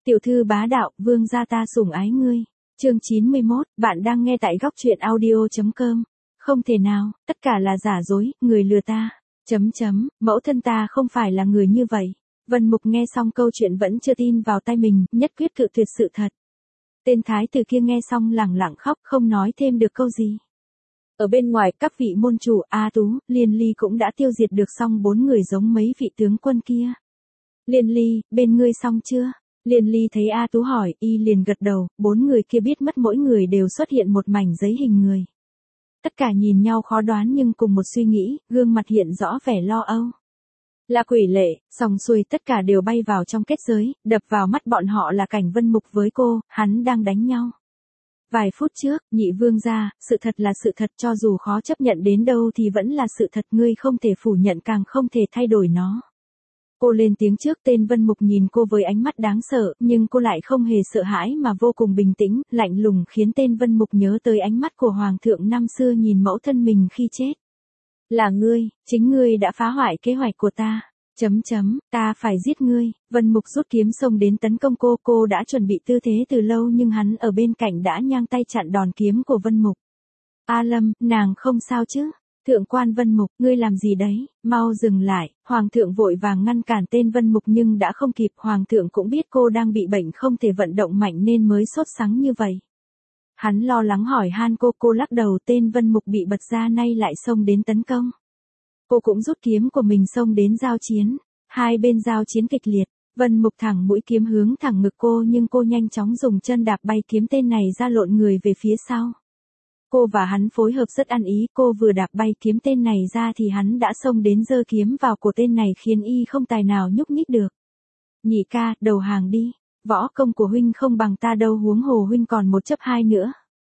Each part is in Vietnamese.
Tiểu thư bá đạo, vương gia ta sủng ái ngươi. Chương 91, bạn đang nghe tại góc truyện audio.com. Không thể nào, tất cả là giả dối, người lừa ta. Mẫu thân ta không phải là người như vậy. Vân Mục nghe xong câu chuyện vẫn chưa tin vào tai mình, nhất quyết cự tuyệt sự thật. Tên thái tử kia nghe xong lẳng lặng khóc, không nói thêm được câu gì. Ở bên ngoài, các vị môn chủ A Tú, Liên Ly cũng đã tiêu diệt được xong 4 người giống mấy vị tướng quân kia. Liên Ly, bên ngươi xong chưa? Liên Ly thấy A Tú hỏi, y liền gật đầu, 4 người kia biết mất mỗi người đều xuất hiện một mảnh giấy hình người. Tất cả nhìn nhau khó đoán nhưng cùng một suy nghĩ, gương mặt hiện rõ vẻ lo âu. Là quỷ lệ, xong xuôi tất cả đều bay vào trong kết giới, đập vào mắt bọn họ là cảnh Vân Mục với cô, hắn đang đánh nhau. Vài phút trước, nhị vương gia, sự thật là sự thật, cho dù khó chấp nhận đến đâu thì vẫn là sự thật, ngươi không thể phủ nhận càng không thể thay đổi nó. Cô lên tiếng trước, tên Vân Mục nhìn cô với ánh mắt đáng sợ, nhưng cô lại không hề sợ hãi mà vô cùng bình tĩnh, lạnh lùng khiến tên Vân Mục nhớ tới ánh mắt của Hoàng thượng năm xưa nhìn mẫu thân mình khi chết. Là ngươi, chính ngươi đã phá hoại kế hoạch của ta. Ta phải giết ngươi. Vân Mục rút kiếm xông đến tấn công cô đã chuẩn bị tư thế từ lâu nhưng hắn ở bên cạnh đã nhang tay chặn đòn kiếm của Vân Mục. A Lâm, nàng không sao chứ? Thượng quan Vân Mục, ngươi làm gì đấy, mau dừng lại. Hoàng thượng vội vàng ngăn cản tên Vân Mục nhưng đã không kịp, Hoàng thượng cũng biết cô đang bị bệnh không thể vận động mạnh nên mới sốt sắng như vậy. Hắn lo lắng hỏi han cô lắc đầu, tên Vân Mục bị bật ra nay lại xông đến tấn công. Cô cũng rút kiếm của mình xông đến giao chiến, hai bên giao chiến kịch liệt, Vân Mục thẳng mũi kiếm hướng thẳng ngực cô nhưng cô nhanh chóng dùng chân đạp bay kiếm tên này ra lộn người về phía sau. Cô và hắn phối hợp rất ăn ý, cô vừa đạp bay kiếm tên này ra thì hắn đã xông đến giơ kiếm vào cổ tên này khiến y không tài nào nhúc nhích được. Nhị ca, đầu hàng đi, võ công của huynh không bằng ta đâu, huống hồ huynh còn 1+2 nữa.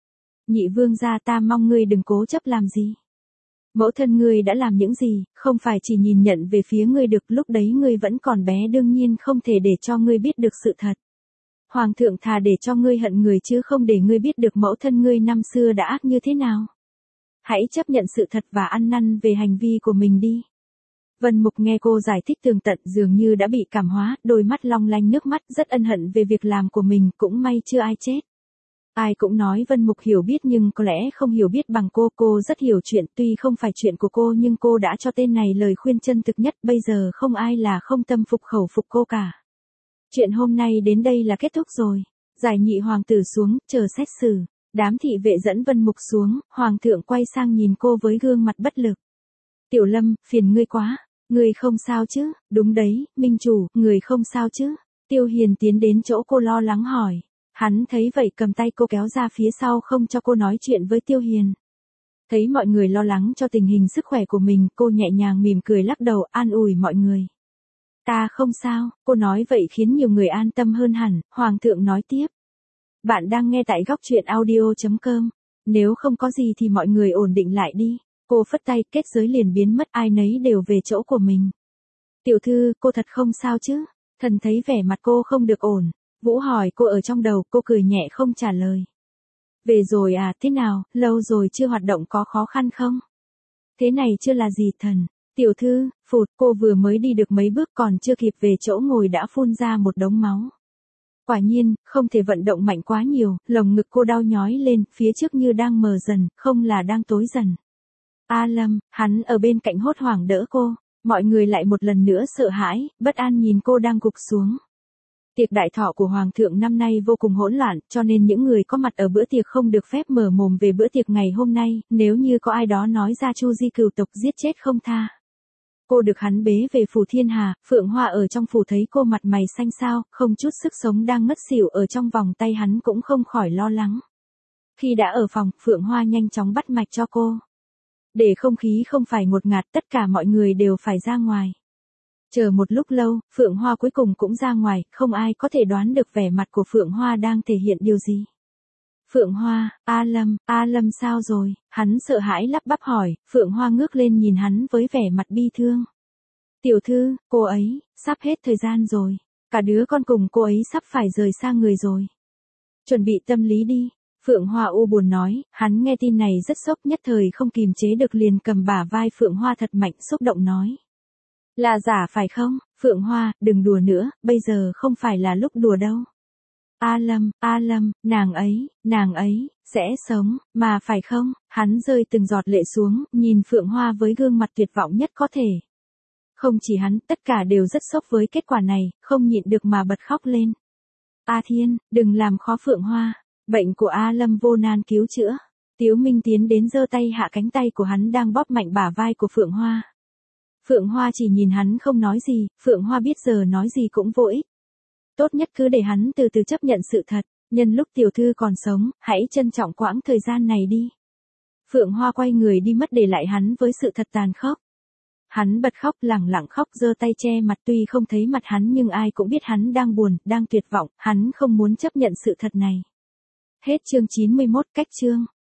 Nhị vương gia, ta mong ngươi đừng cố chấp làm gì. Mẫu thân ngươi đã làm những gì, không phải chỉ nhìn nhận về phía ngươi được, lúc đấy ngươi vẫn còn bé đương nhiên không thể để cho ngươi biết được sự thật. Hoàng thượng thà để cho ngươi hận người chứ không để ngươi biết được mẫu thân ngươi năm xưa đã ác như thế nào. Hãy chấp nhận sự thật và ăn năn về hành vi của mình đi. Vân Mục nghe cô giải thích tường tận dường như đã bị cảm hóa, đôi mắt long lanh nước mắt, rất ân hận về việc làm của mình, cũng may chưa ai chết. Ai cũng nói Vân Mục hiểu biết nhưng có lẽ không hiểu biết bằng cô rất hiểu chuyện, tuy không phải chuyện của cô nhưng cô đã cho tên này lời khuyên chân thực nhất, bây giờ không ai là không tâm phục khẩu phục cô cả. Chuyện hôm nay đến đây là kết thúc rồi, giải nhị hoàng tử xuống, chờ xét xử, đám thị vệ dẫn Vân Mục xuống, hoàng thượng quay sang nhìn cô với gương mặt bất lực. Tiểu Lâm, phiền ngươi quá, ngươi không sao chứ? Đúng đấy, minh chủ, người không sao chứ? Tiêu Hiền tiến đến chỗ cô lo lắng hỏi. Hắn thấy vậy cầm tay cô kéo ra phía sau không cho cô nói chuyện với Tiêu Hiền. Thấy mọi người lo lắng cho tình hình sức khỏe của mình, cô nhẹ nhàng mỉm cười lắc đầu an ủi mọi người. Ta không sao, cô nói vậy khiến nhiều người an tâm hơn hẳn, Hoàng thượng nói tiếp. Bạn đang nghe tại góc truyện audio.com, nếu không có gì thì mọi người ổn định lại đi. Cô phất tay, kết giới liền biến mất, ai nấy đều về chỗ của mình. Tiểu thư, cô thật không sao chứ? Thần thấy vẻ mặt cô không được ổn. Vũ hỏi cô ở trong đầu, cô cười nhẹ không trả lời. Về rồi à, thế nào, lâu rồi chưa hoạt động có khó khăn không? Thế này chưa là gì thần. Tiểu thư, phụt, cô vừa mới đi được mấy bước còn chưa kịp về chỗ ngồi đã phun ra một đống máu. Quả nhiên, không thể vận động mạnh quá nhiều, lồng ngực cô đau nhói lên, phía trước như đang mờ dần, không là đang tối dần. A Lâm, hắn ở bên cạnh hốt hoảng đỡ cô, mọi người lại một lần nữa sợ hãi, bất an nhìn cô đang gục xuống. Tiệc đại thọ của Hoàng thượng năm nay vô cùng hỗn loạn, cho nên những người có mặt ở bữa tiệc không được phép mở mồm về bữa tiệc ngày hôm nay, nếu như có ai đó nói ra Chu Di cửu tộc giết chết không tha. Cô được hắn bế về phủ Thiên Hà, Phượng Hoa ở trong phủ thấy cô mặt mày xanh xao, không chút sức sống đang ngất xỉu ở trong vòng tay hắn cũng không khỏi lo lắng. Khi đã ở phòng, Phượng Hoa nhanh chóng bắt mạch cho cô. Để không khí không phải ngột ngạt, tất cả mọi người đều phải ra ngoài. Chờ một lúc lâu, Phượng Hoa cuối cùng cũng ra ngoài, không ai có thể đoán được vẻ mặt của Phượng Hoa đang thể hiện điều gì. Phượng Hoa, A Lâm sao rồi? Hắn sợ hãi lắp bắp hỏi, Phượng Hoa ngước lên nhìn hắn với vẻ mặt bi thương. Tiểu thư, cô ấy, sắp hết thời gian rồi. Cả đứa con cùng cô ấy sắp phải rời xa người rồi. Chuẩn bị tâm lý đi. Phượng Hoa u buồn nói, hắn nghe tin này rất sốc nhất thời không kìm chế được liền cầm bả vai Phượng Hoa thật mạnh xúc động nói. Là giả phải không? Phượng Hoa, đừng đùa nữa, bây giờ không phải là lúc đùa đâu. A Lâm, nàng ấy, sẽ sống, mà phải không? Hắn rơi từng giọt lệ xuống, nhìn Phượng Hoa với gương mặt tuyệt vọng nhất có thể. Không chỉ hắn, tất cả đều rất sốc với kết quả này, không nhịn được mà bật khóc lên. A Thiên, đừng làm khó Phượng Hoa. Bệnh của A Lâm vô nan cứu chữa. Tiếu Minh tiến đến giơ tay hạ cánh tay của hắn đang bóp mạnh bả vai của Phượng Hoa. Phượng Hoa chỉ nhìn hắn không nói gì, Phượng Hoa biết giờ nói gì cũng vô ích. Tốt nhất cứ để hắn từ từ chấp nhận sự thật, nhân lúc tiểu thư còn sống, hãy trân trọng quãng thời gian này đi. Phượng Hoa quay người đi mất để lại hắn với sự thật tàn khốc. Hắn bật khóc lẳng lặng khóc giơ tay che mặt tuy không thấy mặt hắn nhưng ai cũng biết hắn đang buồn, đang tuyệt vọng, hắn không muốn chấp nhận sự thật này. Hết chương 91 cách chương.